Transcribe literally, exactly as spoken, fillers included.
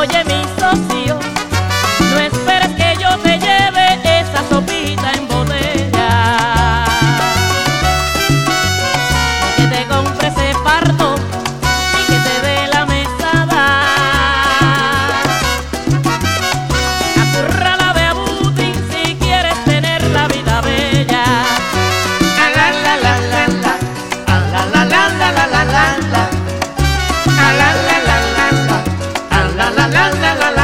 Oye, mi socio, no esperes que yo te lleve esa sopita en botella, ni que te compre ese fardo, ni que te dé la mesada. Acurrala de abutín si quieres tener la vida bella. A la la la la la, a la la la la la la la la, a la la la la la, a la la la la la la.